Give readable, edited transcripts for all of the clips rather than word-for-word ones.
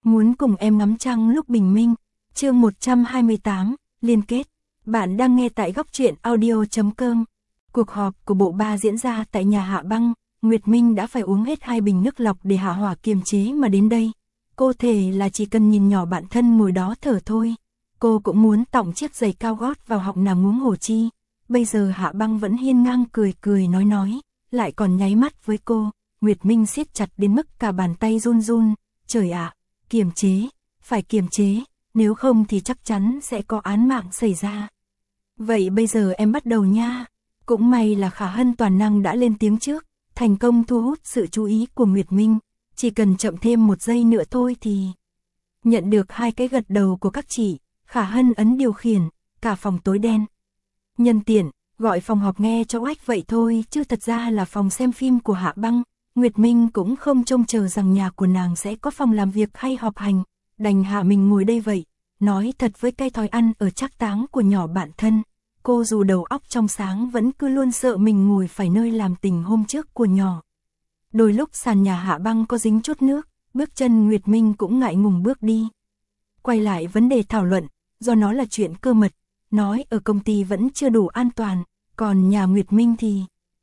Muốn cùng em ngắm trăng lúc bình minh. Chương 128, liên kết. Bạn đang nghe tại góc truyện audio.com. Cuộc họp của bộ ba diễn ra tại nhà Hạ Băng. Nguyệt Minh đã phải uống hết 2 bình nước lọc để hạ hỏa kiềm chế mà đến đây. Cô thề là chỉ cần nhìn nhỏ bạn thân ngồi đó thở thôi. Cô cũng muốn tọng chiếc giày cao gót vào họng nàng huống hồ chi. Bây giờ Hạ Băng vẫn hiên ngang cười cười nói, lại còn nháy mắt với cô. Nguyệt Minh siết chặt đến mức cả bàn tay run run. Trời ạ, kiềm chế, phải kiềm chế, nếu không thì chắc chắn sẽ có án mạng xảy ra. Vậy bây giờ em bắt đầu nha. Cũng may là Khả Hân toàn năng đã lên tiếng trước, thành công thu hút sự chú ý của Nguyệt Minh. Chỉ cần chậm thêm 1 giây nữa thôi thì... Nhận được 2 cái gật đầu của các chị, Khả Hân ấn điều khiển, cả phòng tối đen. Nhân tiện, gọi phòng họp nghe cho oách vậy thôi chứ thật ra là phòng xem phim của Hạ Băng. Nguyệt Minh cũng không trông chờ rằng nhà của nàng sẽ có phòng làm việc hay họp hành, đành hạ mình ngồi đây vậy. Nói thật với cái thói ăn ở trác táng của nhỏ bạn thân, cô dù đầu óc trong sáng vẫn cứ luôn sợ mình ngồi phải nơi làm tình hôm trước của nhỏ. Đôi lúc sàn nhà Hạ Băng có dính chút nước, bước chân Nguyệt Minh cũng ngại ngùng bước đi. Quay lại vấn đề thảo luận, do nó là chuyện cơ mật, nói ở công ty vẫn chưa đủ an toàn, còn nhà Nguyệt Minh thì...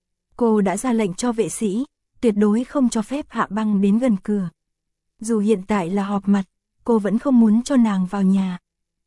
Cô đã ra lệnh cho vệ sĩ, tuyệt đối không cho phép Hạ Băng đến gần cửa. Dù hiện tại là họp mặt, cô vẫn không muốn cho nàng vào nhà.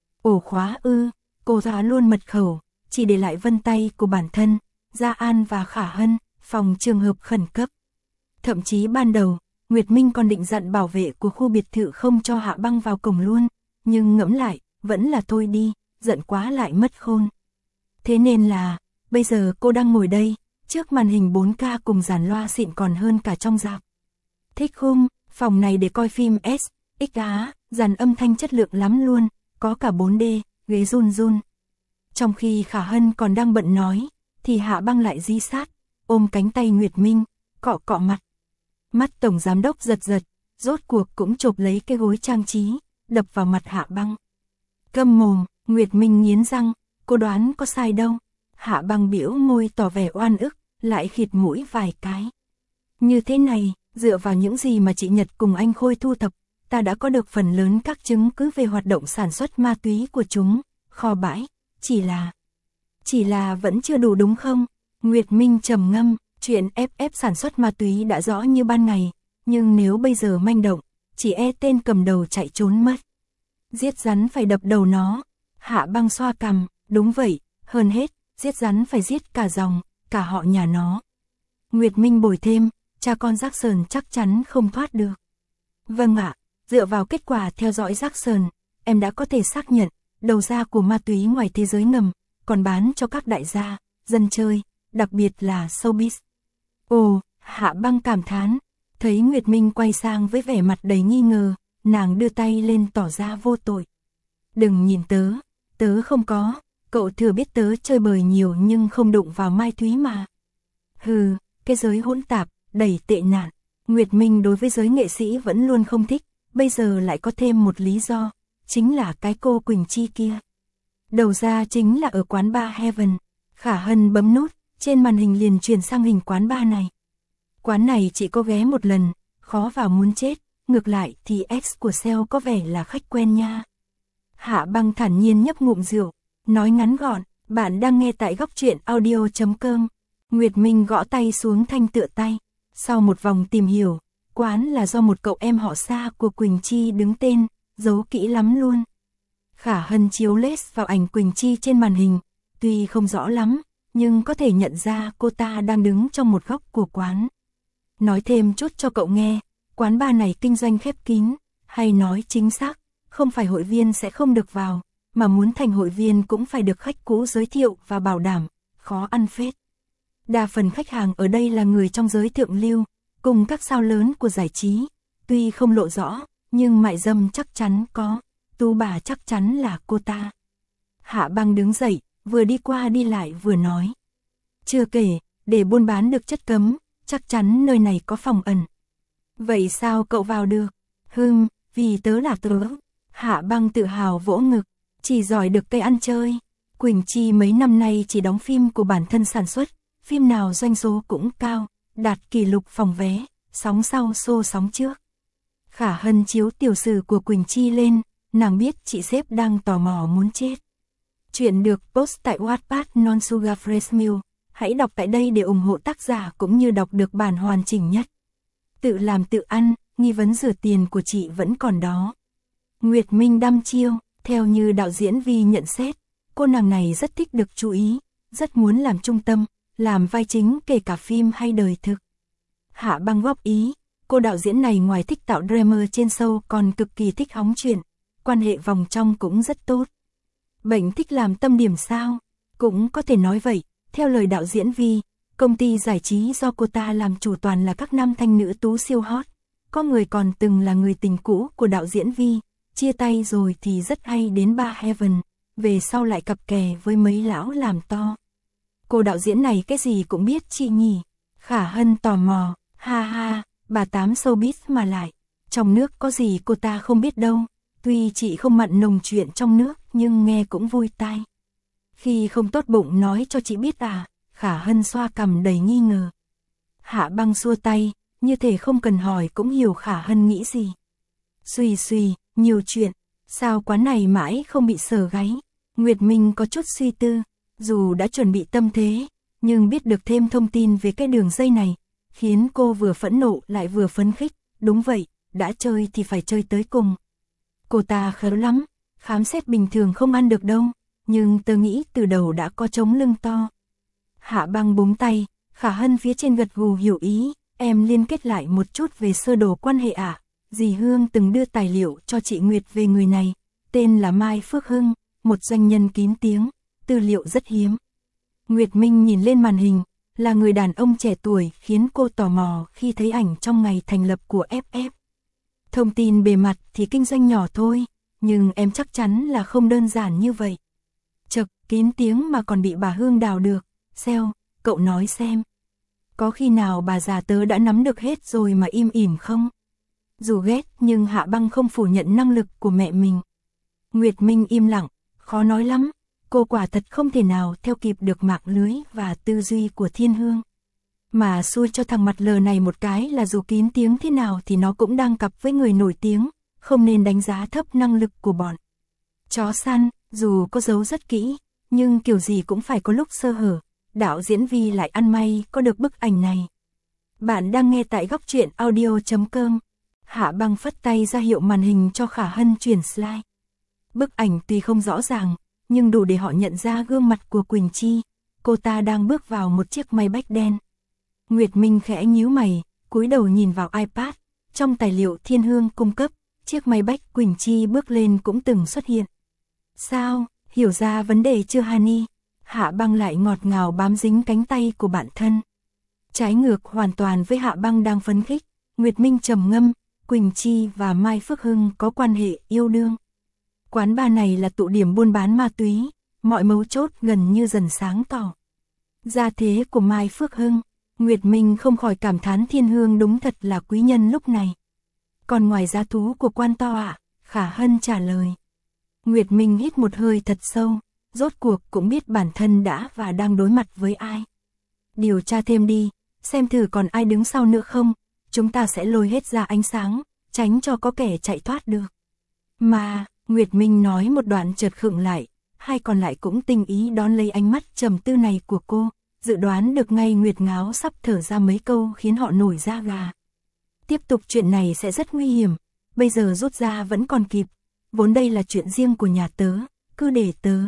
Ổ khóa ư, cô ra luôn mật khẩu, chỉ để lại vân tay của bản thân, Gia An và Khả Hân, phòng trường hợp khẩn cấp. Thậm chí ban đầu, Nguyệt Minh còn định dặn bảo vệ của khu biệt thự không cho Hạ Băng vào cổng luôn, nhưng ngẫm lại, vẫn là thôi đi, giận quá lại mất khôn. Thế nên là, bây giờ cô đang ngồi đây, trước màn hình 4K cùng dàn loa xịn còn hơn cả trong rạp. Thích không? Phòng này để coi phim S, X á, dàn âm thanh chất lượng lắm luôn, có cả 4D, ghế run run. Trong khi Khả Hân còn đang bận nói, thì Hạ Băng lại di sát, ôm cánh tay Nguyệt Minh, cọ cọ mặt. Mắt tổng giám đốc giật giật, rốt cuộc cũng chộp lấy cái gối trang trí, đập vào mặt Hạ Băng. Câm mồm, Nguyệt Minh nghiến răng, cô đoán có sai đâu. Hạ Băng biểu môi tỏ vẻ oan ức, lại khịt mũi vài cái. Như thế này, dựa vào những gì mà chị Nhật cùng anh Khôi thu thập, ta đã có được phần lớn các chứng cứ về hoạt động sản xuất ma túy của chúng, kho bãi, chỉ là vẫn chưa đủ đúng không? Nguyệt Minh trầm ngâm, chuyện FF sản xuất ma túy đã rõ như ban ngày, nhưng nếu bây giờ manh động, chỉ e tên cầm đầu chạy trốn mất. Giết rắn phải đập đầu nó. Hạ Băng xoa cằm, đúng vậy, hơn hết, giết rắn phải giết cả dòng, cả họ nhà nó. Nguyệt Minh bồi thêm, cha con Jackson chắc chắn không thoát được. Vâng ạ, dựa vào kết quả theo dõi Jackson, em đã có thể xác nhận, đầu ra của ma túy ngoài thế giới ngầm, còn bán cho các đại gia, dân chơi, đặc biệt là showbiz. Ồ, Hạ Băng cảm thán, thấy Nguyệt Minh quay sang với vẻ mặt đầy nghi ngờ, nàng đưa tay lên tỏ ra vô tội. Đừng nhìn tớ không có, cậu thừa biết tớ chơi bời nhiều nhưng không đụng vào Mai Thúy mà. Hừ, cái giới hỗn tạp, đầy tệ nạn. Nguyệt Minh đối với giới nghệ sĩ vẫn luôn không thích, bây giờ lại có thêm một lý do, chính là cái cô Quỳnh Chi kia. Đầu ra chính là ở quán bar Heaven. Khả Hân bấm nút, trên màn hình liền chuyển sang hình quán bar này. Quán này chỉ có ghé một lần, khó vào muốn chết, ngược lại thì ex của sale có vẻ là khách quen nha. Hạ Băng thản nhiên nhấp ngụm rượu, nói ngắn gọn, bạn đang nghe tại góc truyện audio.com. Nguyệt Minh gõ tay xuống thanh tựa tay. Sau một vòng tìm hiểu, quán là do một cậu em họ xa của Quỳnh Chi đứng tên, giấu kỹ lắm luôn. Khả Hân chiếu lết vào ảnh Quỳnh Chi trên màn hình, tuy không rõ lắm, nhưng có thể nhận ra cô ta đang đứng trong một góc của quán. Nói thêm chút cho cậu nghe, quán bar này kinh doanh khép kín, hay nói chính xác, không phải hội viên sẽ không được vào, mà muốn thành hội viên cũng phải được khách cũ giới thiệu và bảo đảm, khó ăn phết. Đa phần khách hàng ở đây là người trong giới thượng lưu, cùng các sao lớn của giải trí, tuy không lộ rõ, nhưng mại dâm chắc chắn có, tú bà chắc chắn là cô ta. Hạ Băng đứng dậy, vừa đi qua đi lại vừa nói. Chưa kể, để buôn bán được chất cấm, chắc chắn nơi này có phòng ẩn. Vậy sao cậu vào được? Vì tớ là tớ. Hạ Băng tự hào vỗ ngực, chỉ giỏi được cây ăn chơi. Quỳnh Chi mấy năm nay chỉ đóng phim của bản thân sản xuất, phim nào doanh số cũng cao, đạt kỷ lục phòng vé, sóng sau xô sóng trước. Khả Hân chiếu tiểu sử của Quỳnh Chi lên, nàng biết chị sếp đang tò mò muốn chết. Chuyện được post tại Wattpad Non Sugar Fresh Milk. Hãy đọc tại đây để ủng hộ tác giả cũng như đọc được bản hoàn chỉnh nhất. Tự làm tự ăn, nghi vấn rửa tiền của chị vẫn còn đó. Nguyệt Minh đăm chiêu, theo như đạo diễn Vi nhận xét, cô nàng này rất thích được chú ý, rất muốn làm trung tâm, làm vai chính kể cả phim hay đời thực. Hạ Băng góp ý, cô đạo diễn này ngoài thích tạo drama trên show còn cực kỳ thích hóng chuyện, quan hệ vòng trong cũng rất tốt. Bệnh thích làm tâm điểm sao? Cũng có thể nói vậy, theo lời đạo diễn Vi, công ty giải trí do cô ta làm chủ toàn là các nam thanh nữ tú siêu hot. Có người còn từng là người tình cũ của đạo diễn Vi, chia tay rồi thì rất hay đến Bar Heaven, về sau lại cặp kè với mấy lão làm to. Cô đạo diễn này cái gì cũng biết chị nhỉ? Khả Hân tò mò, ha ha, bà tám showbiz mà lại. Trong nước có gì cô ta không biết đâu, tuy chị không mặn nồng chuyện trong nước nhưng nghe cũng vui tai. Khi không tốt bụng nói cho chị biết à? Khả Hân xoa cằm đầy nghi ngờ. Hạ Băng xua tay, như thể không cần hỏi cũng hiểu Khả Hân nghĩ gì. Xùy xùy, nhiều chuyện, sao quán này mãi không bị sờ gáy? Nguyệt Minh có chút suy tư, dù đã chuẩn bị tâm thế, nhưng biết được thêm thông tin về cái đường dây này, khiến cô vừa phẫn nộ lại vừa phấn khích. Đúng vậy, đã chơi thì phải chơi tới cùng. Cô ta khéo lắm, khám xét bình thường không ăn được đâu, nhưng tớ nghĩ từ đầu đã có trống lưng to. Hạ Băng búng tay, Khả Hân phía trên gật gù hiểu ý, em liên kết lại một chút về sơ đồ quan hệ ạ. Dì Hương từng đưa tài liệu cho chị Nguyệt về người này, tên là Mai Phước Hưng, một doanh nhân kín tiếng, tư liệu rất hiếm. Nguyệt Minh nhìn lên màn hình, là người đàn ông trẻ tuổi khiến cô tò mò khi thấy ảnh trong ngày thành lập của FF. Thông tin bề mặt thì kinh doanh nhỏ thôi, nhưng em chắc chắn là không đơn giản như vậy. Chật, kín tiếng mà còn bị bà Hương đào được, Seo, cậu nói xem. Có khi nào bà già tớ đã nắm được hết rồi mà im ỉm không? Dù ghét nhưng Hạ Băng không phủ nhận năng lực của mẹ mình. Nguyệt Minh im lặng, khó nói lắm, cô quả thật không thể nào theo kịp được mạng lưới và tư duy của Thiên Hương. Mà xui cho thằng mặt lờ này một cái là dù kín tiếng thế nào thì nó cũng đang cặp với người nổi tiếng, không nên đánh giá thấp năng lực của bọn chó săn, dù có giấu rất kỹ, nhưng kiểu gì cũng phải có lúc sơ hở. Đạo diễn Vi lại ăn may có được bức ảnh này. Bạn đang nghe tại góc truyện audio.com. Hạ Băng phất tay ra hiệu màn hình cho Khả Hân chuyển slide. Bức ảnh tuy không rõ ràng, nhưng đủ để họ nhận ra gương mặt của Quỳnh Chi. Cô ta đang bước vào một chiếc Maybach đen. Nguyệt Minh khẽ nhíu mày, cúi đầu nhìn vào iPad. Trong tài liệu Thiên Hương cung cấp, chiếc Maybach Quỳnh Chi bước lên cũng từng xuất hiện. Sao, hiểu ra vấn đề chưa Hani? Hạ Băng lại ngọt ngào bám dính cánh tay của bạn thân. Trái ngược hoàn toàn với Hạ Băng đang phấn khích, Nguyệt Minh trầm ngâm, Quỳnh Chi và Mai Phước Hưng có quan hệ yêu đương. Quán bar này là tụ điểm buôn bán ma túy, mọi mấu chốt gần như dần sáng tỏ. Gia thế của Mai Phước Hưng, Nguyệt Minh không khỏi cảm thán Thiên Hương đúng thật là quý nhân lúc này. Còn ngoài giá thú của quan to ạ? Khả Hân trả lời. Nguyệt Minh hít một hơi thật sâu, rốt cuộc cũng biết bản thân đã và đang đối mặt với ai. Điều tra thêm đi, xem thử còn ai đứng sau nữa không, chúng ta sẽ lôi hết ra ánh sáng, tránh cho có kẻ chạy thoát được. Mà, Nguyệt Minh nói một đoạn chợt khựng lại, hai còn lại cũng tinh ý đón lấy ánh mắt trầm tư này của cô, dự đoán được ngay Nguyệt Ngáo sắp thở ra mấy câu khiến họ nổi da gà. Tiếp tục chuyện này sẽ rất nguy hiểm, bây giờ rút ra vẫn còn kịp, vốn đây là chuyện riêng của nhà tớ, cứ để tớ.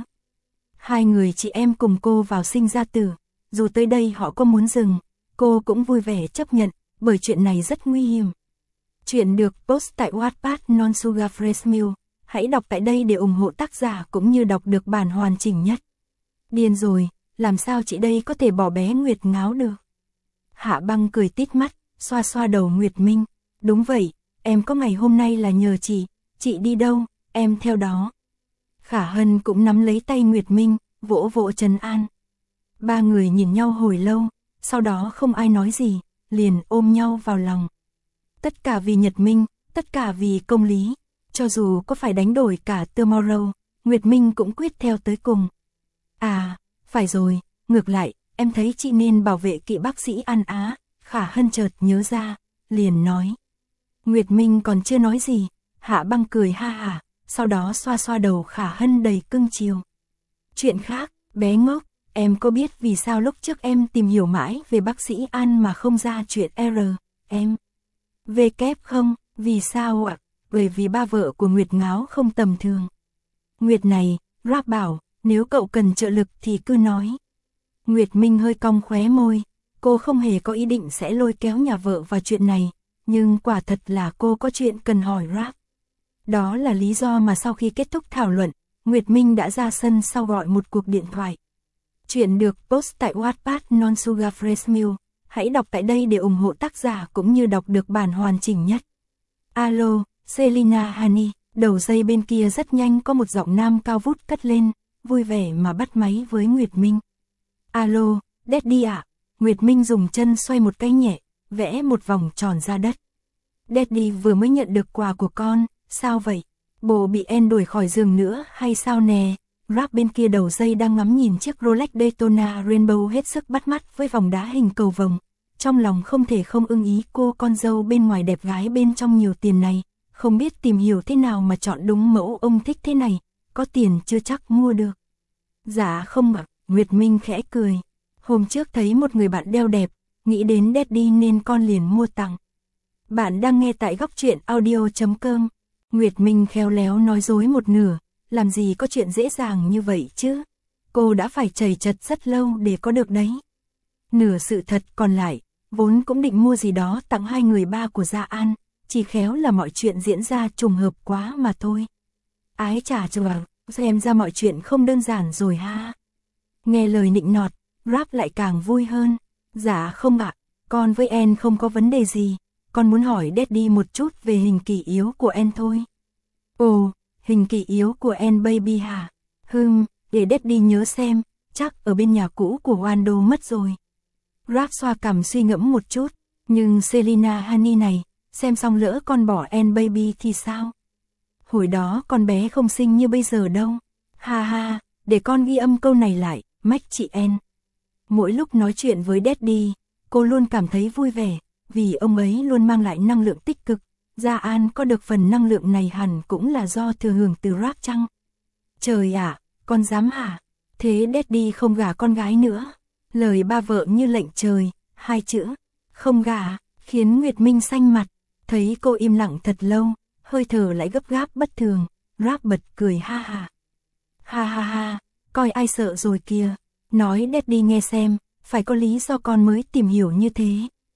Hai người chị em cùng cô vào sinh ra tử, dù tới đây họ có muốn dừng, cô cũng vui vẻ chấp nhận, bởi chuyện này rất nguy hiểm. Chuyện được post tại Wattpad Non Sugar Fresh Milk. Hãy đọc tại đây để ủng hộ tác giả cũng như đọc được bản hoàn chỉnh nhất. Điên rồi, làm sao chị đây có thể bỏ bé Nguyệt Ngáo được? Hạ Băng cười tít mắt, xoa xoa đầu Nguyệt Minh. Đúng vậy, em có ngày hôm nay là nhờ chị đi đâu, em theo đó. Khả Hân cũng nắm lấy tay Nguyệt Minh, vỗ vỗ trấn an. Ba người nhìn nhau hồi lâu, sau đó không ai nói gì, liền ôm nhau vào lòng. Tất cả vì Nhật Minh, tất cả vì công lý. Cho dù có phải đánh đổi cả Tomorrow, Nguyệt Minh cũng quyết theo tới cùng. À, phải rồi, ngược lại, em thấy chị nên bảo vệ kỵ bác sĩ An Á. Khả Hân chợt nhớ ra, liền nói. Nguyệt Minh còn chưa nói gì, Hạ Băng cười ha hả, sau đó xoa xoa đầu Khả Hân đầy cưng chiều. Chuyện khác, bé ngốc, em có biết vì sao lúc trước em tìm hiểu mãi về bác sĩ An mà không ra chuyện em V kép không, vì sao ạ? Bởi vì ba vợ của Nguyệt Ngáo không tầm thường. Nguyệt này, Rap bảo, nếu cậu cần trợ lực thì cứ nói. Nguyệt Minh hơi cong khóe môi, cô không hề có ý định sẽ lôi kéo nhà vợ vào chuyện này, nhưng quả thật là cô có chuyện cần hỏi Rap. Đó là lý do mà sau khi kết thúc thảo luận, Nguyệt Minh đã ra sân sau gọi một cuộc điện thoại. Chuyện được post tại Wattpad Non Sugar Fresh Milk. Hãy đọc tại đây để ủng hộ tác giả cũng như đọc được bản hoàn chỉnh nhất. Alo, Selina Honey, đầu dây bên kia rất nhanh có một giọng nam cao vút cất lên, vui vẻ mà bắt máy với Nguyệt Minh. Alo, Daddy ạ. Nguyệt Minh dùng chân xoay một cái nhẹ, vẽ một vòng tròn ra đất. Daddy vừa mới nhận được quà của con, sao vậy? Bố bị En đuổi khỏi giường nữa hay sao nè? Rap bên kia đầu dây đang ngắm nhìn chiếc Rolex Daytona Rainbow hết sức bắt mắt với vòng đá hình cầu vồng. Trong lòng không thể không ưng ý cô con dâu bên ngoài đẹp gái bên trong nhiều tiền này. Không biết tìm hiểu thế nào mà chọn đúng mẫu ông thích thế này. Có tiền chưa chắc mua được. Dạ không ạ, Nguyệt Minh khẽ cười. Hôm trước thấy một người bạn đeo đẹp, nghĩ đến Daddy nên con liền mua tặng. Bạn đang nghe tại góc truyện audio.com. Nguyệt Minh khéo léo nói dối một nửa. Làm gì có chuyện dễ dàng như vậy chứ? Cô đã phải chầy chật rất lâu để có được đấy. Nửa sự thật còn lại, vốn cũng định mua gì đó tặng hai người ba của Gia An, chỉ khéo là mọi chuyện diễn ra trùng hợp quá mà thôi. Ái chà chà, xem ra mọi chuyện không đơn giản rồi ha. Nghe lời nịnh nọt, Rap lại càng vui hơn. Dạ không ạ, con với En không có vấn đề gì, con muốn hỏi Daddy một chút về hình kỷ yếu của En thôi. Ồ, hình kỷ yếu của En baby hả? Để Daddy nhớ xem, chắc ở bên nhà cũ của Wando mất rồi. Rap xoa cằm suy ngẫm một chút, nhưng Selina Honey này, xem xong lỡ con bỏ En baby thì sao? Hồi đó con bé không xinh như bây giờ đâu. Ha ha, để con ghi âm câu này lại, mách chị En. Mỗi lúc nói chuyện với Daddy, cô luôn cảm thấy vui vẻ, vì ông ấy luôn mang lại năng lượng tích cực. Gia An có được phần năng lượng này hẳn cũng là do thừa hưởng từ Rap chăng? Trời ạ, con dám hả? Thế Daddy không gả con gái nữa. Lời ba vợ như lệnh trời, hai chữ, không gả, khiến Nguyệt Minh xanh mặt. Thấy cô im lặng thật lâu, hơi thở lại gấp gáp bất thường, Rap bật cười ha ha. Ha ha ha, coi ai sợ rồi kìa. Nói Daddy nghe xem, phải có lý do con mới tìm hiểu như thế.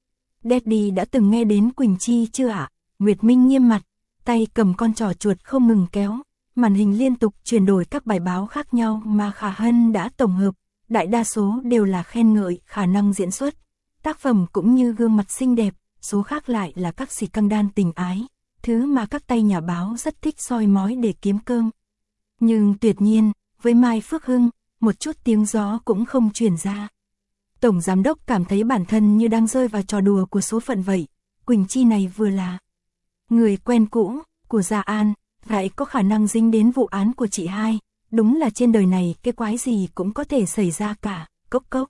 Daddy đã từng nghe đến Quỳnh Chi chưa ạ? Nguyệt Minh nghiêm mặt, tay cầm con trỏ chuột không ngừng kéo, màn hình liên tục chuyển đổi các bài báo khác nhau mà Khả Hân đã tổng hợp, đại đa số đều là khen ngợi khả năng diễn xuất, tác phẩm cũng như gương mặt xinh đẹp, số khác lại là các xì căng đan tình ái, thứ mà các tay nhà báo rất thích soi mói để kiếm cơm. Nhưng tuyệt nhiên, với Mai Phước Hưng, một chút tiếng gió cũng không truyền ra. Tổng giám đốc cảm thấy bản thân như đang rơi vào trò đùa của số phận vậy, Quỳnh Chi này vừa là người quen cũ của Gia An, lại có khả năng dính đến vụ án của chị hai, đúng là trên đời này cái quái gì cũng có thể xảy ra cả, cốc cốc.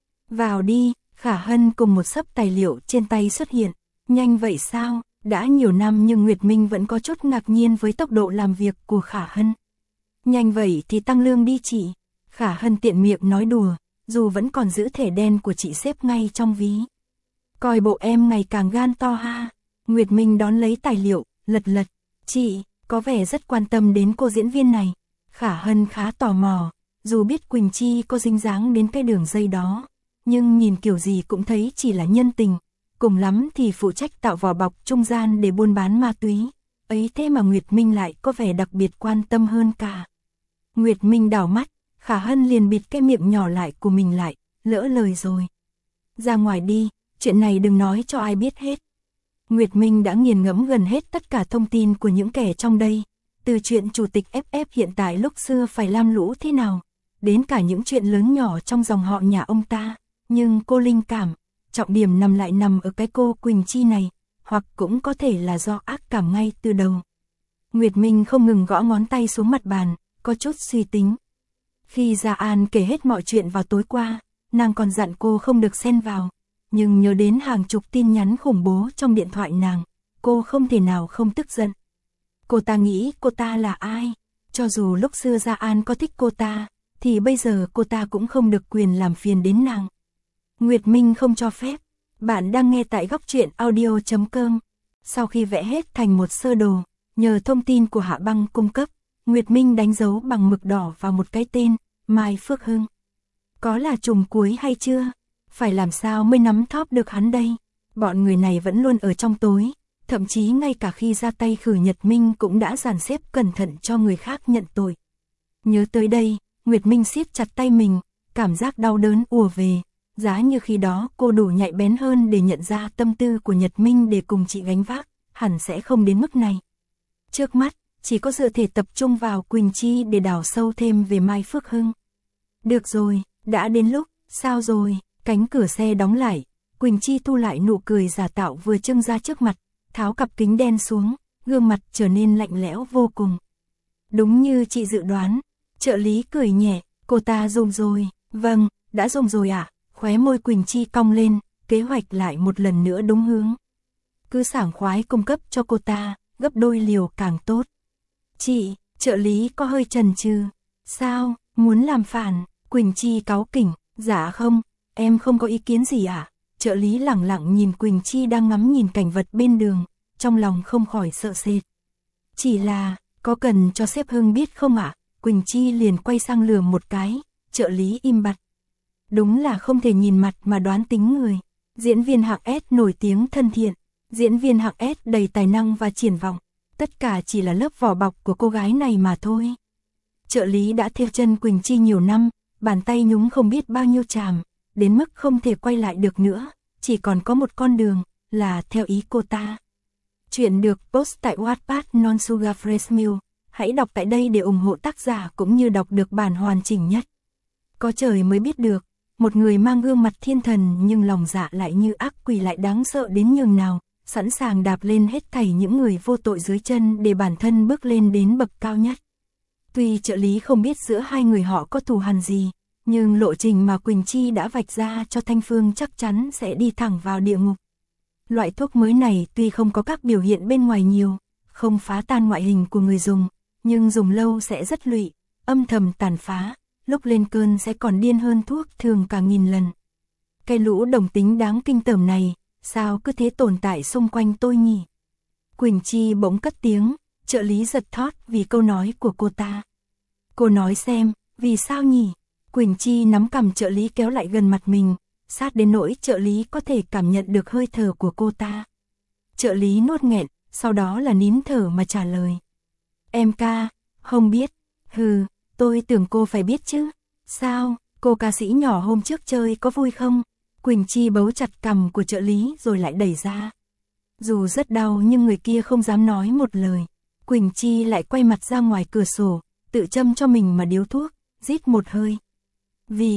Vào đi, Khả Hân cùng một xấp tài liệu trên tay xuất hiện, nhanh vậy sao, đã nhiều năm nhưng Nguyệt Minh vẫn có chút ngạc nhiên với tốc độ làm việc của Khả Hân. Nhanh vậy thì tăng lương đi chị, Khả Hân tiện miệng nói đùa, dù vẫn còn giữ thẻ đen của chị xếp ngay trong ví. Coi bộ em ngày càng gan to ha. Nguyệt Minh đón lấy tài liệu, lật, chị, có vẻ rất quan tâm đến cô diễn viên này. Khả Hân khá tò mò, dù biết Quỳnh Chi có dính dáng đến cái đường dây đó, nhưng nhìn kiểu gì cũng thấy chỉ là nhân tình, cùng lắm thì phụ trách tạo vỏ bọc trung gian để buôn bán ma túy. Ấy thế mà Nguyệt Minh lại có vẻ đặc biệt quan tâm hơn cả. Nguyệt Minh đảo mắt, Khả Hân liền bịt cái miệng nhỏ lại của mình lại, lỡ lời rồi. Ra ngoài đi, chuyện này đừng nói cho ai biết hết. Nguyệt Minh đã nghiền ngẫm gần hết tất cả thông tin của những kẻ trong đây, từ chuyện chủ tịch FF hiện tại lúc xưa phải lam lũ thế nào, đến cả những chuyện lớn nhỏ trong dòng họ nhà ông ta, nhưng cô linh cảm, trọng điểm nằm ở cái cô Quỳnh Chi này, hoặc cũng có thể là do ác cảm ngay từ đầu. Nguyệt Minh không ngừng gõ ngón tay xuống mặt bàn, có chút suy tính. Khi Gia An kể hết mọi chuyện vào tối qua, nàng còn dặn cô không được xen vào, nhưng nhớ đến hàng chục tin nhắn khủng bố trong điện thoại nàng, cô không thể nào không tức giận. Cô ta nghĩ cô ta là ai? Cho dù lúc xưa Gia An có thích cô ta, thì bây giờ cô ta cũng không được quyền làm phiền đến nàng. Nguyệt Minh không cho phép. Bạn đang nghe tại góc truyện audio.com. Sau khi vẽ hết thành một sơ đồ, nhờ thông tin của Hạ Băng cung cấp, Nguyệt Minh đánh dấu bằng mực đỏ vào một cái tên, Mai Phước Hưng. Có là trùng cuối hay chưa? Phải làm sao mới nắm thóp được hắn đây? Bọn người này vẫn luôn ở trong tối, thậm chí ngay cả khi ra tay khử Nhật Minh cũng đã dàn xếp cẩn thận cho người khác nhận tội. Nhớ tới đây, Nguyệt Minh siết chặt tay mình, cảm giác đau đớn ùa về. Giá như khi đó cô đủ nhạy bén hơn để nhận ra tâm tư của Nhật Minh để cùng chị gánh vác, hẳn sẽ không đến mức này. Trước mắt, chỉ có sự thể tập trung vào Quỳnh Chi để đào sâu thêm về Mai Phước Hưng. Được rồi, đã đến lúc, sao rồi? Cánh cửa xe đóng lại, Quỳnh Chi thu lại nụ cười giả tạo vừa trưng ra trước mặt, tháo cặp kính đen xuống, gương mặt trở nên lạnh lẽo vô cùng. Đúng như chị dự đoán, trợ lý cười nhẹ, cô ta dùng rồi, vâng, đã dùng rồi ạ. Khóe môi Quỳnh Chi cong lên, kế hoạch lại một lần nữa đúng hướng. Cứ sảng khoái cung cấp cho cô ta, gấp đôi liều càng tốt. Chị, trợ lý có hơi chần chừ. Sao, muốn làm phản? Quỳnh Chi cáu kỉnh, dạ không, em không có ý kiến gì ạ. Trợ lý lẳng lặng nhìn Quỳnh Chi đang ngắm nhìn cảnh vật bên đường, trong lòng không khỏi sợ sệt. Chỉ là, có cần cho sếp Hưng biết không ạ? Quỳnh Chi liền quay sang lườm một cái, trợ lý im bặt. Đúng là không thể nhìn mặt mà đoán tính người. Diễn viên hạng S nổi tiếng thân thiện, diễn viên hạng S đầy tài năng và triển vọng. Tất cả chỉ là lớp vỏ bọc của cô gái này mà thôi. Trợ lý đã theo chân Quỳnh Chi nhiều năm, bàn tay nhúng không biết bao nhiêu chàm, đến mức không thể quay lại được nữa, chỉ còn có một con đường, là theo ý cô ta. Chuyện được post tại Wattpad Non Sugar Fresh Milk. Hãy đọc tại đây để ủng hộ tác giả cũng như đọc được bản hoàn chỉnh nhất. Có trời mới biết được, một người mang gương mặt thiên thần nhưng lòng dạ lại như ác quỷ lại đáng sợ đến nhường nào, sẵn sàng đạp lên hết thảy những người vô tội dưới chân để bản thân bước lên đến bậc cao nhất. Tuy trợ lý không biết giữa hai người họ có thù hằn gì, nhưng lộ trình mà Quỳnh Chi đã vạch ra cho Thanh Phương chắc chắn sẽ đi thẳng vào địa ngục. Loại thuốc mới này tuy không có các biểu hiện bên ngoài nhiều, không phá tan ngoại hình của người dùng, nhưng dùng lâu sẽ rất lụy, âm thầm tàn phá, lúc lên cơn sẽ còn điên hơn thuốc thường cả nghìn lần. Cái lũ đồng tính đáng kinh tởm này, sao cứ thế tồn tại xung quanh tôi nhỉ? Quỳnh Chi bỗng cất tiếng, trợ lý giật thót vì câu nói của cô ta. Cô nói xem, vì sao nhỉ? Quỳnh Chi nắm cằm trợ lý kéo lại gần mặt mình, sát đến nỗi trợ lý có thể cảm nhận được hơi thở của cô ta. Trợ lý nuốt nghẹn, sau đó là nín thở mà trả lời. Em ca, không biết. Hừ, tôi tưởng cô phải biết chứ. Sao, cô ca sĩ nhỏ hôm trước chơi có vui không? Quỳnh Chi bấu chặt cằm của trợ lý rồi lại đẩy ra. Dù rất đau nhưng người kia không dám nói một lời. Quỳnh Chi lại quay mặt ra ngoài cửa sổ, tự châm cho mình mà điếu thuốc, rít một hơi. Vì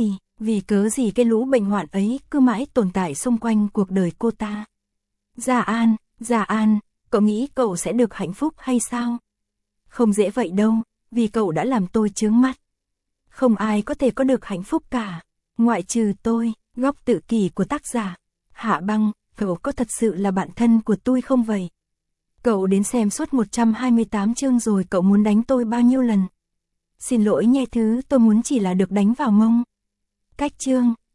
cớ gì cái lũ bệnh hoạn ấy cứ mãi tồn tại xung quanh cuộc đời cô ta? Gia An, cậu nghĩ cậu sẽ được hạnh phúc hay sao? Không dễ vậy đâu, vì cậu đã làm tôi chướng mắt. Không ai có thể có được hạnh phúc cả, ngoại trừ tôi. Góc tự kỷ của tác giả. Hạ Băng, cậu có thật sự là bạn thân của tôi không vậy? Cậu đến xem suốt 128 chương rồi, cậu muốn đánh tôi bao nhiêu lần? Xin lỗi nhé, thứ tôi muốn chỉ là được đánh vào mông. Cách chương